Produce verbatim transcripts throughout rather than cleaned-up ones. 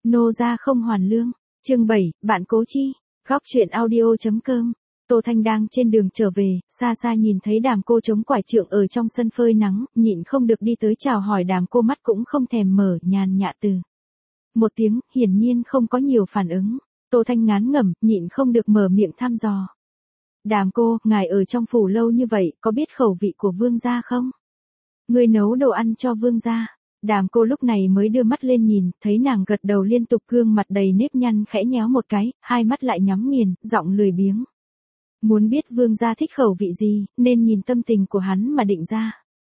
Nô gia không hoàn lương. Chương bảy, bạn cố chi. Góc truyện audio.com. Tô Thanh đang trên đường trở về, xa xa nhìn thấy Đàm Cô chống quải trượng ở trong sân phơi nắng, nhịn không được đi tới chào hỏi Đàm Cô, mắt cũng không thèm mở, nhàn nhạ từ một tiếng, hiển nhiên không có nhiều phản ứng. Tô Thanh ngán ngẩm, nhịn không được mở miệng thăm dò. Đàm Cô, ngài ở trong phủ lâu như vậy, có biết khẩu vị của vương gia không? Người nấu đồ ăn cho vương gia. Đàm Cô lúc này mới đưa mắt lên nhìn, thấy nàng gật đầu liên tục, gương mặt đầy nếp nhăn khẽ nhéo một cái, hai mắt lại nhắm nghiền, giọng lười biếng. Muốn biết vương gia thích khẩu vị gì, nên nhìn tâm tình của hắn mà định ra.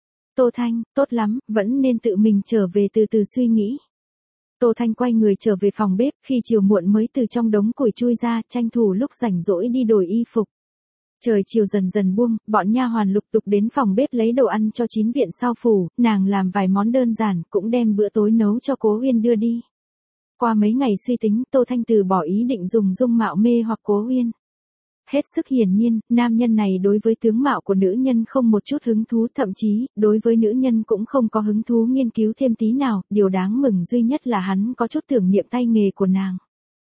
Tô Thanh, tốt lắm, vẫn nên tự mình trở về từ từ suy nghĩ. Tô Thanh quay người trở về phòng bếp, khi chiều muộn mới từ trong đống củi chui ra, tranh thủ lúc rảnh rỗi đi đổi y phục. Trời chiều dần dần buông, bọn nha hoàn lục tục đến phòng bếp lấy đồ ăn cho chín viện sau phủ, nàng làm vài món đơn giản, cũng đem bữa tối nấu cho Cố Uyên đưa đi. Qua mấy ngày suy tính, Tô Thanh từ bỏ ý định dùng dung mạo mê hoặc Cố Uyên. Hết sức hiển nhiên, nam nhân này đối với tướng mạo của nữ nhân không một chút hứng thú, thậm chí, đối với nữ nhân cũng không có hứng thú nghiên cứu thêm tí nào, điều đáng mừng duy nhất là hắn có chút tưởng niệm tay nghề của nàng.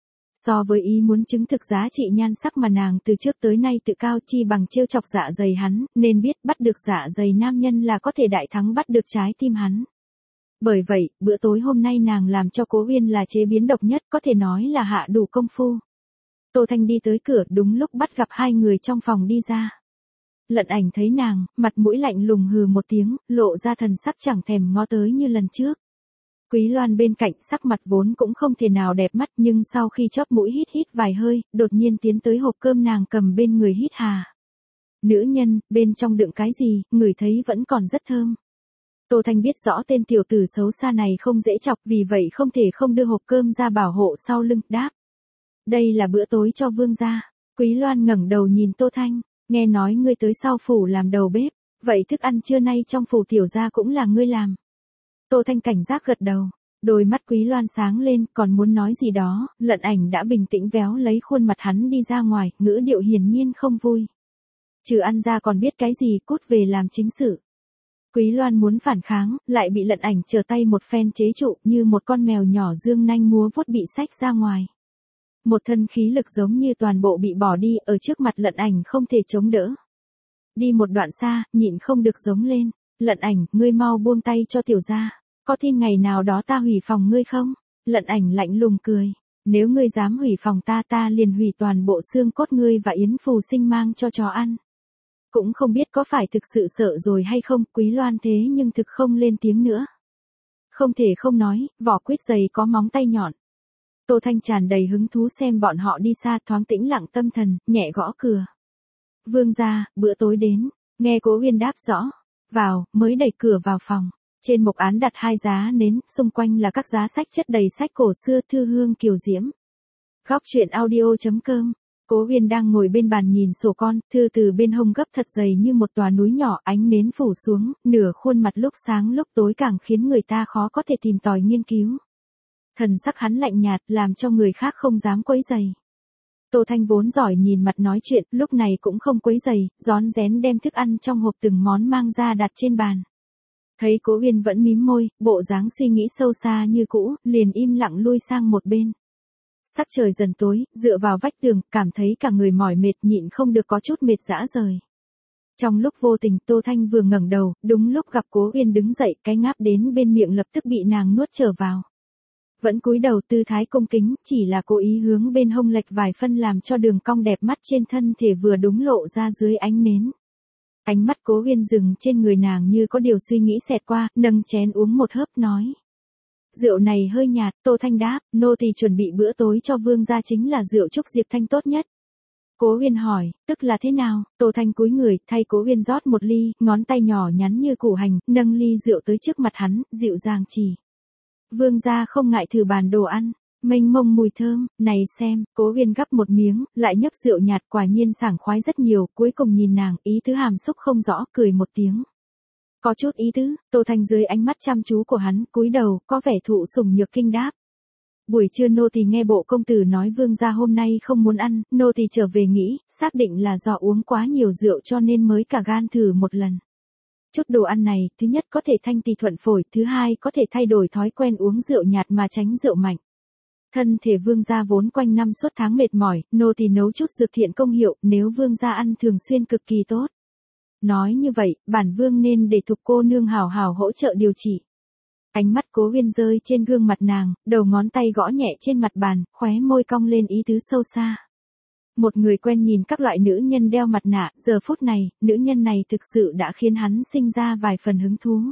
So với ý muốn chứng thực giá trị nhan sắc mà nàng từ trước tới nay tự cao, chi bằng trêu chọc dạ dày hắn, nên biết bắt được dạ dày nam nhân là có thể đại thắng bắt được trái tim hắn. Bởi vậy, bữa tối hôm nay nàng làm cho Cố Uyên là chế biến độc nhất, có thể nói là hạ đủ công phu. Tô Thanh đi tới cửa, đúng lúc bắt gặp hai người trong phòng đi ra. Lận Ảnh thấy nàng, mặt mũi lạnh lùng hừ một tiếng, lộ ra thần sắc chẳng thèm ngó tới như lần trước. Quý Loan bên cạnh, sắc mặt vốn cũng không thể nào đẹp mắt, nhưng sau khi chóp mũi hít hít vài hơi, đột nhiên tiến tới hộp cơm nàng cầm bên người hít hà. Nữ nhân, bên trong đựng cái gì, người thấy vẫn còn rất thơm. Tô Thanh biết rõ tên tiểu tử xấu xa này không dễ chọc, vì vậy không thể không đưa hộp cơm ra bảo hộ sau lưng, đáp. Đây là bữa tối cho vương gia. Quý Loan ngẩng đầu nhìn Tô Thanh, nghe nói ngươi tới sau phủ làm đầu bếp, vậy thức ăn trưa nay trong phủ tiểu gia cũng là ngươi làm. Tô Thanh cảnh giác gật đầu, đôi mắt Quý Loan sáng lên, còn muốn nói gì đó, Lận Ảnh đã bình tĩnh véo lấy khuôn mặt hắn đi ra ngoài, ngữ điệu hiển nhiên không vui. Trừ ăn ra còn biết cái gì, cút về làm chính sự. Quý Loan muốn phản kháng, lại bị Lận Ảnh trở tay một phen chế trụ, như một con mèo nhỏ dương nanh múa vuốt bị xách ra ngoài. Một thân khí lực giống như toàn bộ bị bỏ đi, ở trước mặt Lận Ảnh không thể chống đỡ. Đi một đoạn xa, nhịn không được giống lên, Lận Ảnh, ngươi mau buông tay cho tiểu gia, có tin ngày nào đó ta hủy phòng ngươi không? Lận Ảnh lạnh lùng cười, nếu ngươi dám hủy phòng ta ta liền hủy toàn bộ xương cốt ngươi và yến phù sinh mang cho chó ăn. Cũng không biết có phải thực sự sợ rồi hay không, Quý Loan thế nhưng thực không lên tiếng nữa. Không thể không nói, vỏ quýt dày có móng tay nhọn. Tô Thanh tràn đầy hứng thú xem bọn họ đi xa, thoáng tĩnh lặng tâm thần, nhẹ gõ cửa. Vương gia, bữa tối đến, nghe Cố Uyên đáp rõ. Vào, mới đẩy cửa vào phòng. Trên mộc án đặt hai giá nến, xung quanh là các giá sách chất đầy sách cổ xưa, thư hương kiều diễm. Góc truyện audio.com. Cố Uyên đang ngồi bên bàn nhìn sổ con, thư từ bên hông gấp thật dày như một tòa núi nhỏ, ánh nến phủ xuống, nửa khuôn mặt lúc sáng lúc tối càng khiến người ta khó có thể tìm tòi nghiên cứu. Thần sắc hắn lạnh nhạt, làm cho người khác không dám quấy rầy. Tô Thanh vốn giỏi nhìn mặt nói chuyện, lúc này cũng không quấy rầy, rón rén đem thức ăn trong hộp từng món mang ra đặt trên bàn. Thấy Cố Uyên vẫn mím môi, bộ dáng suy nghĩ sâu xa như cũ, liền im lặng lui sang một bên. Sắc trời dần tối, dựa vào vách tường, cảm thấy cả người mỏi mệt, nhịn không được có chút mệt rã rời. Trong lúc vô tình, Tô Thanh vừa ngẩng đầu, đúng lúc gặp Cố Uyên đứng dậy, cái ngáp đến bên miệng lập tức bị nàng nuốt trở vào. Vẫn cúi đầu tư thái cung kính, chỉ là cố ý hướng bên hông lệch vài phân làm cho đường cong đẹp mắt trên thân thể vừa đúng lộ ra dưới ánh nến. Ánh mắt Cố Uyên dừng trên người nàng như có điều suy nghĩ xẹt qua, nâng chén uống một hớp nói. Rượu này hơi nhạt, Tô Thanh đáp, nô tỳ chuẩn bị bữa tối cho vương gia chính là rượu trúc Diệp Thanh tốt nhất. Cố Uyên hỏi, tức là thế nào? Tô Thanh cúi người, thay Cố Uyên rót một ly, ngón tay nhỏ nhắn như củ hành, nâng ly rượu tới trước mặt hắn, dịu dàng chỉ. Vương gia không ngại thử bàn đồ ăn, mênh mông mùi thơm, này xem, Cố Uyên gắp một miếng, lại nhấp rượu nhạt, quả nhiên sảng khoái rất nhiều, cuối cùng nhìn nàng, ý tứ hàm xúc không rõ, cười một tiếng. Có chút ý tứ, Tô Thanh dưới ánh mắt chăm chú của hắn, cúi đầu, có vẻ thụ sủng nhược kinh đáp. Buổi trưa nô tỳ nghe bộ công tử nói vương gia hôm nay không muốn ăn, nô tỳ trở về nghĩ, xác định là do uống quá nhiều rượu cho nên mới cả gan thử một lần. Chút đồ ăn này, thứ nhất có thể thanh tỳ thuận phổi, thứ hai có thể thay đổi thói quen uống rượu nhạt mà tránh rượu mạnh. Thân thể vương gia vốn quanh năm suốt tháng mệt mỏi, nô tỳ nấu chút dược thiện công hiệu, nếu vương gia ăn thường xuyên cực kỳ tốt. Nói như vậy, bản vương nên để Thục cô nương hào hào hỗ trợ điều trị. Ánh mắt Cố Uyên rơi trên gương mặt nàng, đầu ngón tay gõ nhẹ trên mặt bàn, khóe môi cong lên ý tứ sâu xa. Một người quen nhìn các loại nữ nhân đeo mặt nạ, giờ phút này, nữ nhân này thực sự đã khiến hắn sinh ra vài phần hứng thú.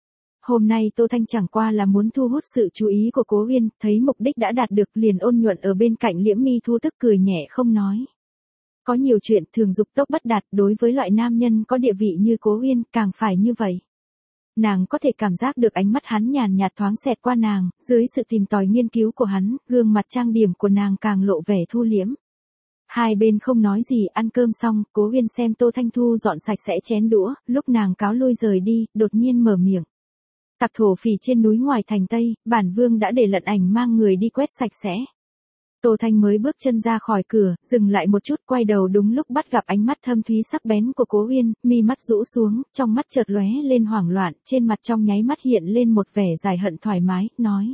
Hôm nay Tô Thanh chẳng qua là muốn thu hút sự chú ý của Cố Uyên, thấy mục đích đã đạt được liền ôn nhuận ở bên cạnh Liễm Mi Thu tức cười nhẹ không nói. Có nhiều chuyện thường dục tốc bất đạt, đối với loại nam nhân có địa vị như Cố Uyên càng phải như vậy. Nàng có thể cảm giác được ánh mắt hắn nhàn nhạt thoáng xẹt qua nàng, dưới sự tìm tòi nghiên cứu của hắn, gương mặt trang điểm của nàng càng lộ vẻ thu liễm. Hai bên không nói gì, ăn cơm xong, Cố Uyên xem Tô Thanh thu dọn sạch sẽ chén đũa, lúc nàng cáo lui rời đi, đột nhiên mở miệng. Tặc thổ phỉ trên núi ngoài thành Tây, bản vương đã để Lận Ảnh mang người đi quét sạch sẽ. Tô Thanh mới bước chân ra khỏi cửa, dừng lại một chút, quay đầu đúng lúc bắt gặp ánh mắt thâm thúy sắc bén của Cố Uyên, mi mắt rũ xuống, trong mắt chợt lóe lên hoảng loạn, trên mặt trong nháy mắt hiện lên một vẻ dài hận thoải mái, nói: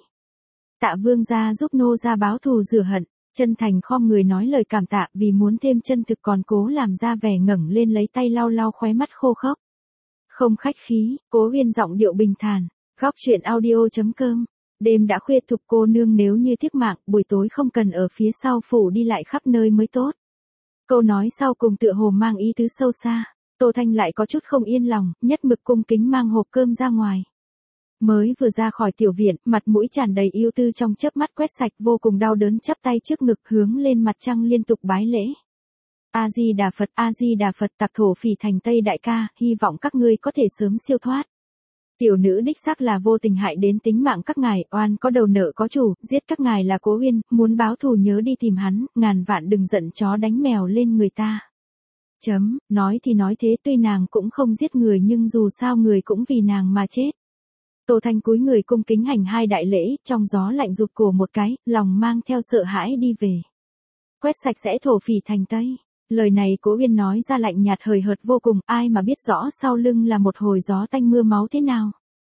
Tạ vương gia giúp nô gia báo thù rửa hận. Chân thành khom người nói lời cảm tạ, vì muốn thêm chân thực còn cố làm ra vẻ ngẩng lên lấy tay lau lau khóe mắt khô khốc. Không khách khí, Cố Uyên giọng điệu bình thản. Góc truyện audio chấm com. Đêm đã khuya, Thục cô nương nếu như tiếc mạng, buổi tối không cần ở phía sau phủ đi lại khắp nơi mới tốt. Câu nói sau cùng tựa hồ mang ý tứ sâu xa. Tô Thanh lại có chút không yên lòng, nhất mực cung kính mang hộp cơm ra ngoài. Mới vừa ra khỏi tiểu viện, mặt mũi tràn đầy yêu tư trong chớp mắt quét sạch, vô cùng đau đớn chắp tay trước ngực hướng lên mặt trăng liên tục bái lễ. A Di Đà Phật, A Di Đà Phật, tặc thổ phỉ thành Tây đại ca, hy vọng các ngươi có thể sớm siêu thoát. Tiểu nữ đích xác là vô tình hại đến tính mạng các ngài, oan có đầu nợ có chủ, giết các ngài là Cố Uyên, muốn báo thù nhớ đi tìm hắn, ngàn vạn đừng giận chó đánh mèo lên người ta. Chấm, nói thì nói thế, tuy nàng cũng không giết người nhưng dù sao người cũng vì nàng mà chết. Tô Thanh cúi người cung kính hành hai đại lễ, trong gió lạnh rụt cổ một cái, lòng mang theo sợ hãi đi về. Quét sạch sẽ thổ phỉ thành Tây. Lời này Cố Uyên nói ra lạnh nhạt hời hợt vô cùng, ai mà biết rõ sau lưng là một hồi gió tanh mưa máu thế nào.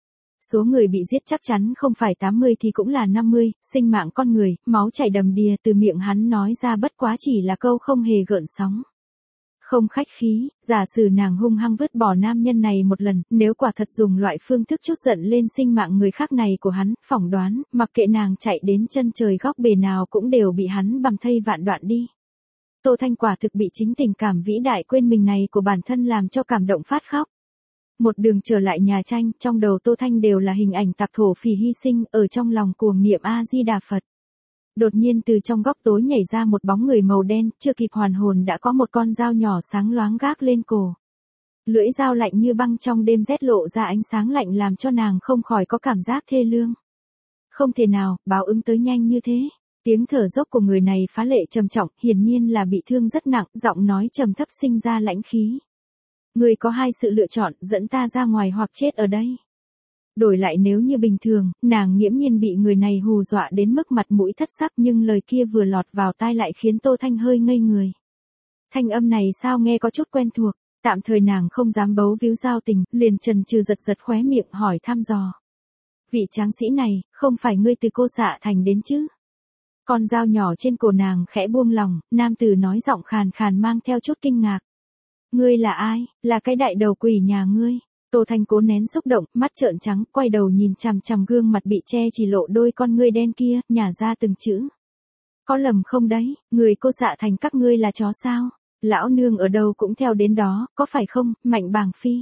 Số người bị giết chắc chắn không phải tám mươi thì cũng là năm mươi, sinh mạng con người, máu chảy đầm đìa, từ miệng hắn nói ra bất quá chỉ là câu không hề gợn sóng. Không khách khí, giả sử nàng hung hăng vứt bỏ nam nhân này một lần, nếu quả thật dùng loại phương thức chút giận lên sinh mạng người khác này của hắn, phỏng đoán, mặc kệ nàng chạy đến chân trời góc bể nào cũng đều bị hắn bằng thây vạn đoạn đi. Tô Thanh quả thực bị chính tình cảm vĩ đại quên mình này của bản thân làm cho cảm động phát khóc. Một đường trở lại nhà tranh, trong đầu Tô Thanh đều là hình ảnh tặc thổ phỉ hy sinh, ở trong lòng cuồng niệm A Di Đà Phật. Đột nhiên từ trong góc tối nhảy ra một bóng người màu đen, chưa kịp hoàn hồn đã có một con dao nhỏ sáng loáng gác lên cổ. Lưỡi dao lạnh như băng trong đêm rét lộ ra ánh sáng lạnh làm cho nàng không khỏi có cảm giác thê lương. Không thể nào, báo ứng tới nhanh như thế. Tiếng thở dốc của người này phá lệ trầm trọng, hiển nhiên là bị thương rất nặng, giọng nói trầm thấp sinh ra lãnh khí. Người có hai sự lựa chọn, dẫn ta ra ngoài hoặc chết ở đây. Đổi lại nếu như bình thường, nàng nghiễm nhiên bị người này hù dọa đến mức mặt mũi thất sắc, nhưng lời kia vừa lọt vào tai lại khiến Tô Thanh hơi ngây người. Thanh âm này sao nghe có chút quen thuộc, tạm thời nàng không dám bấu víu giao tình, liền chần chừ giật giật khóe miệng hỏi thăm dò. Vị tráng sĩ này, không phải ngươi từ Cô Xạ Thành đến chứ? Con dao nhỏ trên cổ nàng khẽ buông lòng, nam tử nói giọng khàn khàn mang theo chút kinh ngạc. Ngươi là ai, là cái đại đầu quỷ nhà ngươi. Tô Thanh cố nén xúc động, mắt trợn trắng, quay đầu nhìn chằm chằm gương mặt bị che chỉ lộ đôi con ngươi đen kia, nhả ra từng chữ. Có lầm không đấy, người Cô Xạ Thành các ngươi là chó sao? Lão nương ở đâu cũng theo đến đó, có phải không, Mạnh Bàng Phi?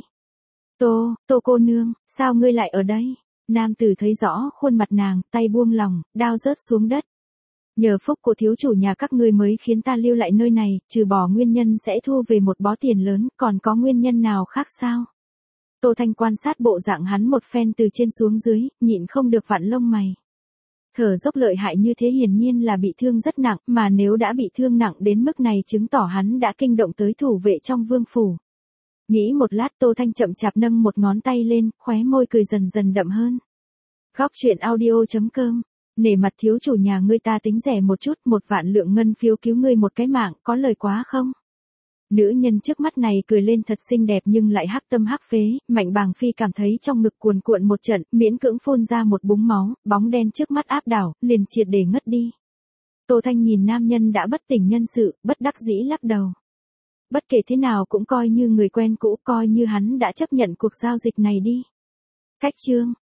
Tô, Tô cô nương, sao ngươi lại ở đây? Nam tử thấy rõ khuôn mặt nàng, tay buông lòng, đao rớt xuống đất. Nhờ phúc của thiếu chủ nhà các ngươi mới khiến ta lưu lại nơi này, trừ bỏ nguyên nhân sẽ thu về một bó tiền lớn, còn có nguyên nhân nào khác sao? Tô Thanh quan sát bộ dạng hắn một phen từ trên xuống dưới, nhịn không được vặn lông mày. Thở dốc lợi hại như thế hiển nhiên là bị thương rất nặng, mà nếu đã bị thương nặng đến mức này chứng tỏ hắn đã kinh động tới thủ vệ trong vương phủ. Nghĩ một lát Tô Thanh chậm chạp nâng một ngón tay lên, khóe môi cười dần dần đậm hơn. Góc truyện audio chấm com. Nể mặt thiếu chủ nhà ngươi ta tính rẻ một chút, một vạn lượng ngân phiếu cứu ngươi một cái mạng, có lời quá không? Nữ nhân trước mắt này cười lên thật xinh đẹp nhưng lại hắc tâm hắc phế, Mạnh Bàng Phi cảm thấy trong ngực cuồn cuộn một trận, miễn cưỡng phun ra một búng máu, bóng đen trước mắt áp đảo, liền triệt để ngất đi. Tô Thanh nhìn nam nhân đã bất tỉnh nhân sự, bất đắc dĩ lắc đầu. Bất kể thế nào cũng coi như người quen cũ, coi như hắn đã chấp nhận cuộc giao dịch này đi. Cách chương